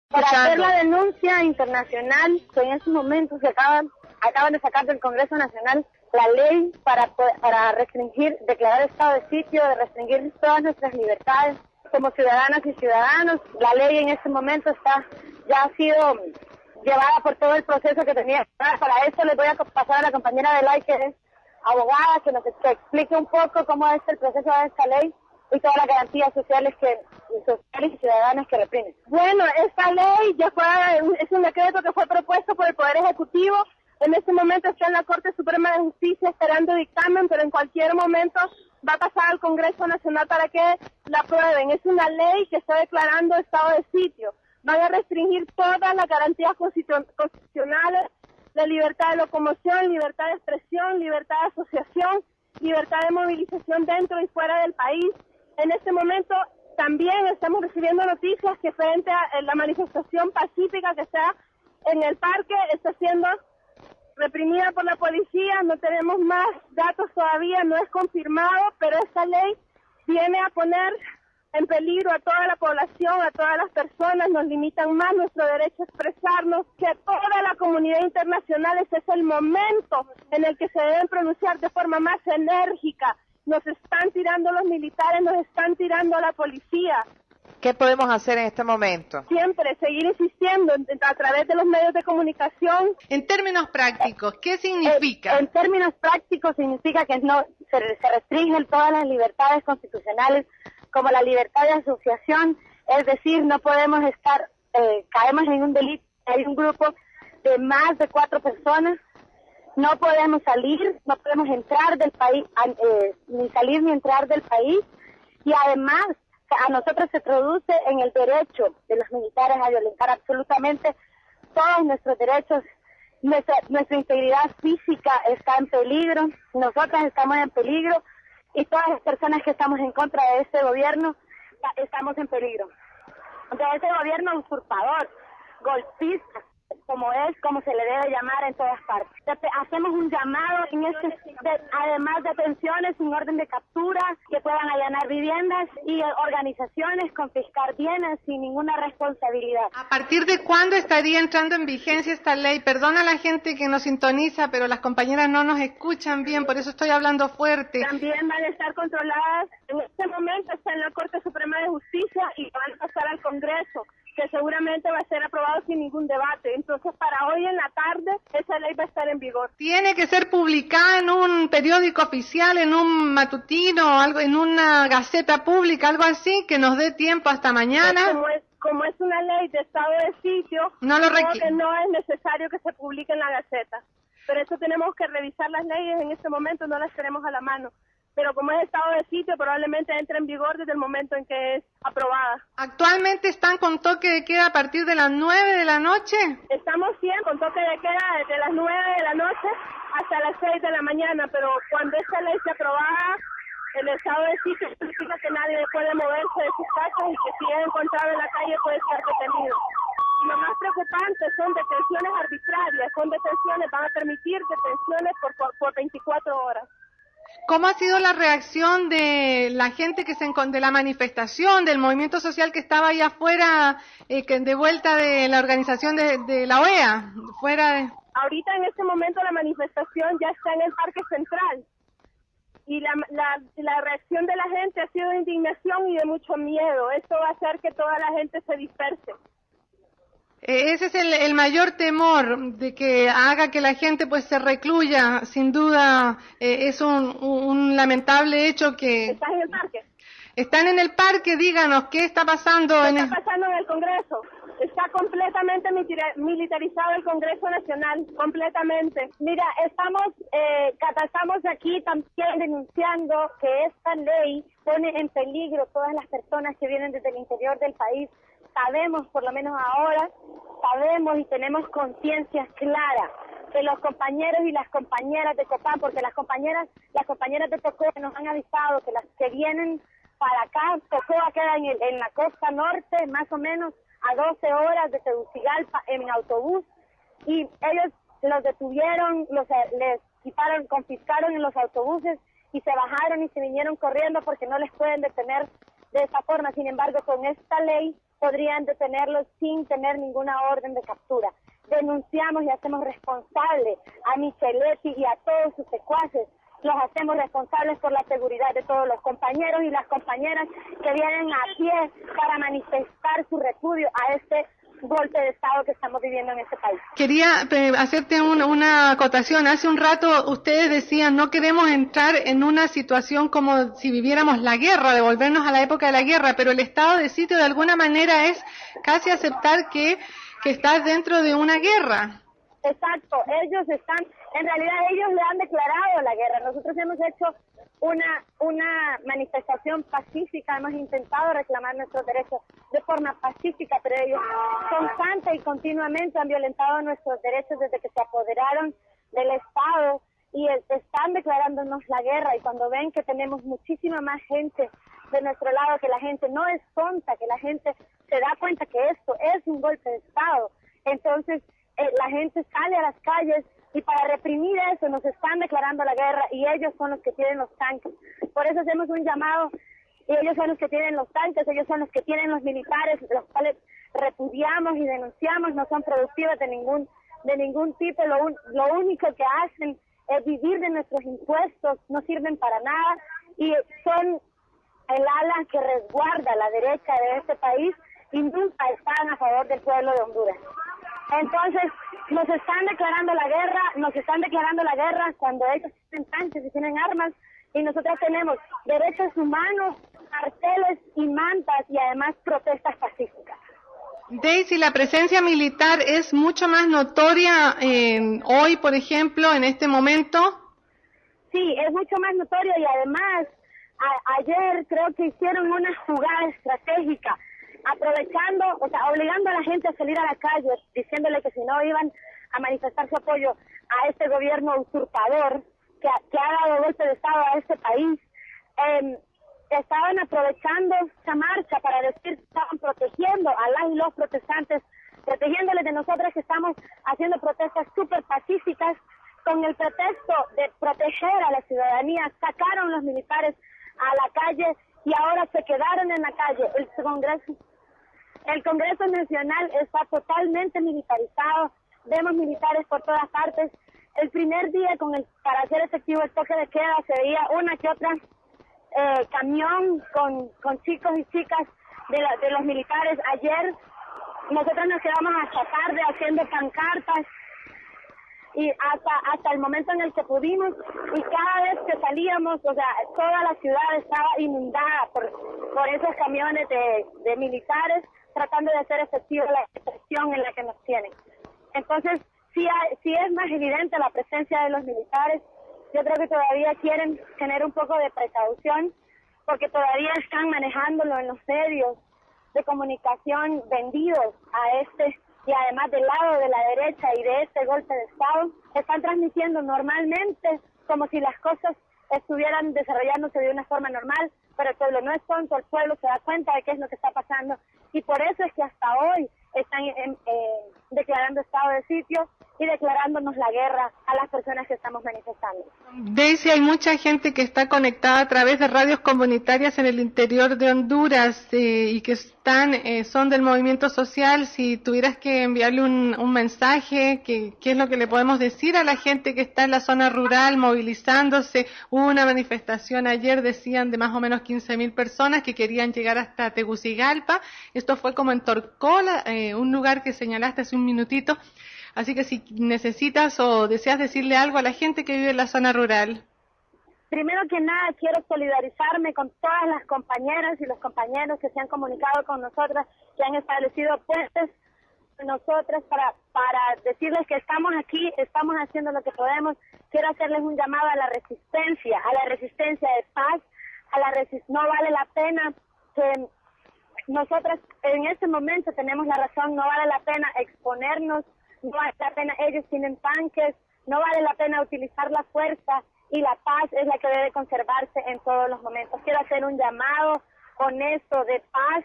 Para hacer la denuncia internacional, que en estos momentos se acaban de sacar del Congreso Nacional la ley para restringir, declarar estado de sitio, de restringir todas nuestras libertades como ciudadanas y ciudadanos. La ley en este momento ya ha sido llevada por todo el proceso que tenía. Para eso les voy a pasar a la compañera Belay, que es abogada, que explique un poco cómo es el proceso de esta ley y todas las garantías sociales y ciudadanas que reprimen. Bueno, esta ley es un decreto que fue propuesto por el Poder Ejecutivo. En este momento está en la Corte Suprema de Justicia esperando dictamen, pero en cualquier momento va a pasar al Congreso Nacional para que la aprueben. Es una ley que está declarando estado de sitio. Van a restringir todas las garantías constitucionales de libertad de locomoción, libertad de expresión, libertad de asociación, libertad de movilización dentro y fuera del país. En este momento también estamos recibiendo noticias que frente a la manifestación pacífica que está en el parque está siendo reprimida por la policía. No tenemos más datos todavía, no es confirmado, pero esta ley viene a poner en peligro a toda la población, a todas las personas, nos limitan más nuestro derecho a expresarnos, que toda la comunidad internacional. Ese es el momento en el que se deben pronunciar de forma más enérgica. Nos están tirando los militares, nos están tirando la policía. ¿Qué podemos hacer en este momento? Siempre seguir insistiendo a través de los medios de comunicación. En términos prácticos, ¿qué significa? En términos prácticos significa que no se restringen todas las libertades constitucionales, como la libertad de asociación, es decir, no podemos caemos en un delito, hay un grupo de más de 4 personas, no podemos salir, no podemos entrar del país, ni salir ni entrar del país, y además a nosotros se traduce en el derecho de los militares a violentar absolutamente todos nuestros derechos. Nuestra integridad física está en peligro, nosotras estamos en peligro, y todas las personas que estamos en contra de este gobierno estamos en peligro. De ese gobierno usurpador, golpista, como se le debe llamar en todas partes. Hacemos un llamado además de detenciones sin orden de captura, que puedan allanar viviendas y organizaciones, confiscar bienes sin ninguna responsabilidad. ¿A partir de cuándo estaría entrando en vigencia esta ley? Perdona a la gente que nos sintoniza, pero las compañeras no nos escuchan bien, por eso estoy hablando fuerte. También van a estar controladas. En este momento está en la Corte Suprema de Justicia y van a pasar al Congreso, que seguramente va a ser aprobado sin ningún debate. Entonces, para hoy en la tarde, esa ley va a estar en vigor. ¿Tiene que ser publicada en un periódico oficial, en un matutino, algo, en una gaceta pública, algo así, que nos dé tiempo hasta mañana? Como es una ley de estado de sitio, creo que no es necesario que se publique en la gaceta. Pero eso tenemos que revisar las leyes, en este momento no las tenemos a la mano. Pero como es estado de sitio, probablemente entre en vigor desde el momento en que es aprobada. ¿Actualmente están con toque de queda a partir de las 9 de la noche? Estamos con toque de queda desde las 9 de la noche hasta las 6 de la mañana, pero cuando esta ley sea aprobada, el estado de sitio significa que nadie puede moverse de sus casas y que si es encontrado en la calle puede ser detenido. Y lo más preocupante son detenciones arbitrarias, van a permitir detenciones por 24 horas. ¿Cómo ha sido la reacción de la gente de la manifestación, del movimiento social que estaba ahí afuera, de vuelta de la organización de la OEA? Ahorita en este momento la manifestación ya está en el Parque Central y la reacción de la gente ha sido de indignación y de mucho miedo. Esto va a hacer que toda la gente se disperse. Ese es el mayor temor, de que haga que la gente pues se recluya. Sin duda es un lamentable hecho que... ¿Estás en el parque? Están en el parque, díganos, ¿qué está pasando? ¿Qué está pasando en el Congreso? Está completamente militarizado el Congreso Nacional, completamente. Mira, estamos aquí también denunciando que esta ley pone en peligro todas las personas que vienen desde el interior del país. Sabemos, por lo menos ahora, y tenemos conciencia clara que los compañeros y las compañeras de Copán, porque las compañeras de Tocoa nos han avisado que las que vienen para acá, Tocoa queda en la costa norte, más o menos a 12 horas de Tegucigalpa en autobús, y ellos los detuvieron, les confiscaron en los autobuses y se bajaron y se vinieron corriendo porque no les pueden detener de esa forma. Sin embargo, con esta ley podrían detenerlos sin tener ninguna orden de captura. Denunciamos y hacemos responsable a Micheletti y a todos sus secuaces. Los hacemos responsables por la seguridad de todos los compañeros y las compañeras que vienen a pie para manifestar su repudio a este golpe de Estado que estamos viviendo en este país. Quería hacerte una acotación. Hace un rato ustedes decían no queremos entrar en una situación como si viviéramos la guerra, devolvernos a la época de la guerra, pero el estado de sitio de alguna manera es casi aceptar que estás dentro de una guerra. Exacto, en realidad ellos le han declarado la guerra. Nosotros hemos hecho una manifestación pacífica, hemos intentado reclamar nuestros derechos de forma pacífica, pero ellos constante y continuamente han violentado nuestros derechos desde que se apoderaron del Estado y están declarándonos la guerra. Y cuando ven que tenemos muchísima más gente de nuestro lado, que la gente no es tonta, que la gente se da cuenta que esto es un golpe de Estado, entonces la gente sale a las calles y para reprimir eso nos están declarando la guerra y ellos son los que tienen los tanques. Por eso hacemos un llamado y ellos son los que tienen los tanques, ellos son los que tienen los militares, los cuales repudiamos y denunciamos, no son productivos de ningún tipo, lo único que hacen es vivir de nuestros impuestos, no sirven para nada y son el ala que resguarda la derecha de este país y nunca están a favor del pueblo de Honduras. Entonces, nos están declarando la guerra cuando ellos tienen tanques y tienen armas y nosotros tenemos derechos humanos, carteles y mantas y además protestas pacíficas. Daisy, la presencia militar es mucho más notoria hoy, por ejemplo, en este momento. Sí, es mucho más notoria y además ayer creo que hicieron una jugada estratégica aprovechando, obligando a la gente a salir a la calle, diciéndole que si no iban a manifestar su apoyo a este gobierno usurpador que ha dado golpe de Estado a este país, estaban aprovechando esa marcha para decir que estaban protegiendo a las y los protestantes, protegiéndoles de nosotros que estamos haciendo protestas súper pacíficas con el pretexto de proteger a la ciudadanía. Sacaron los militares a la calle y ahora se quedaron en la calle. El Congreso Nacional está totalmente militarizado, vemos militares por todas partes. El primer día para hacer efectivo el toque de queda se veía una que otra camión con chicos y chicas de los militares. Ayer nosotros nos quedamos hasta tarde haciendo pancartas y hasta el momento en el que pudimos, y cada vez que salíamos, toda la ciudad estaba inundada por esos camiones de militares tratando de hacer efectiva la represión en la que nos tienen. Entonces, sí es más evidente la presencia de los militares. Yo creo que todavía quieren tener un poco de precaución porque todavía están manejándolo en los medios de comunicación vendidos a y además del lado de la derecha y de este golpe de Estado, están transmitiendo normalmente como si las cosas estuvieran desarrollándose de una forma normal, pero el pueblo no es tonto, el pueblo se da cuenta de qué es lo que está pasando y por eso es que hasta hoy están declarando estado de sitio y declarándonos la guerra a las personas que estamos manifestando. Daisy, hay mucha gente que está conectada a través de radios comunitarias en el interior de Honduras y que son del movimiento social. Si tuvieras que enviarle un mensaje, ¿qué es lo que le podemos decir a la gente que está en la zona rural movilizándose? Hubo una manifestación ayer, decían, de más o menos 15.000 personas que querían llegar hasta Tegucigalpa. Esto fue como en Torcola, un lugar que señalaste hace un minutito. Así que si necesitas o deseas decirle algo a la gente que vive en la zona rural. Primero que nada, quiero solidarizarme con todas las compañeras y los compañeros que se han comunicado con nosotras, que han establecido puentes con nosotras para decirles que estamos aquí, estamos haciendo lo que podemos. Quiero hacerles un llamado a la resistencia de paz, no vale la pena que nosotras en este momento tenemos la razón, no vale la pena exponernos, no vale la pena, ellos tienen tanques, no vale la pena utilizar la fuerza y la paz es la que debe conservarse en todos los momentos. Quiero hacer un llamado honesto de paz,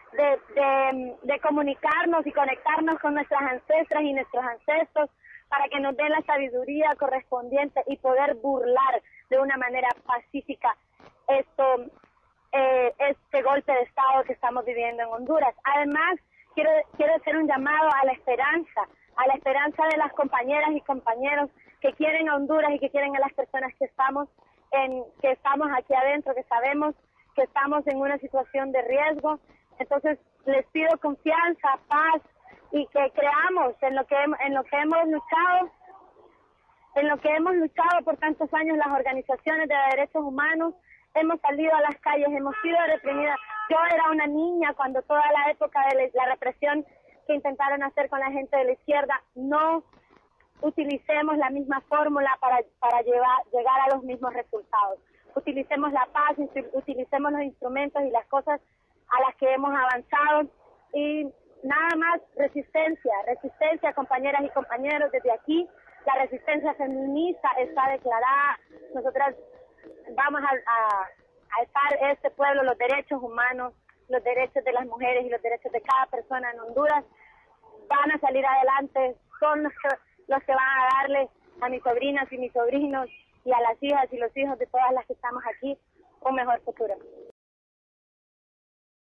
de comunicarnos y conectarnos con nuestras ancestras y nuestros ancestros para que nos den la sabiduría correspondiente y poder burlar de una manera pacífica este golpe de Estado que estamos viviendo en Honduras. Además, quiero hacer un llamado a la esperanza de las compañeras y compañeros que quieren a Honduras y que quieren a las personas que estamos aquí adentro, que sabemos que estamos en una situación de riesgo. Entonces, les pido confianza, paz y que creamos en lo que hemos luchado por tantos años las organizaciones de derechos humanos. Hemos salido a las calles, hemos sido reprimidas. Yo era una niña cuando toda la época de la represión que intentaron hacer con la gente de la izquierda. No utilicemos la misma fórmula para llegar a los mismos resultados. Utilicemos la paz, utilicemos los instrumentos y las cosas a las que hemos avanzado. Y nada más, resistencia, compañeras y compañeros, desde aquí. La resistencia feminista está declarada. Nosotras vamos a estar este pueblo, los derechos humanos, los derechos de las mujeres y los derechos de cada persona en Honduras van a salir adelante, son los que van a darle a mis sobrinas y mis sobrinos y a las hijas y los hijos de todas las que estamos aquí un mejor futuro.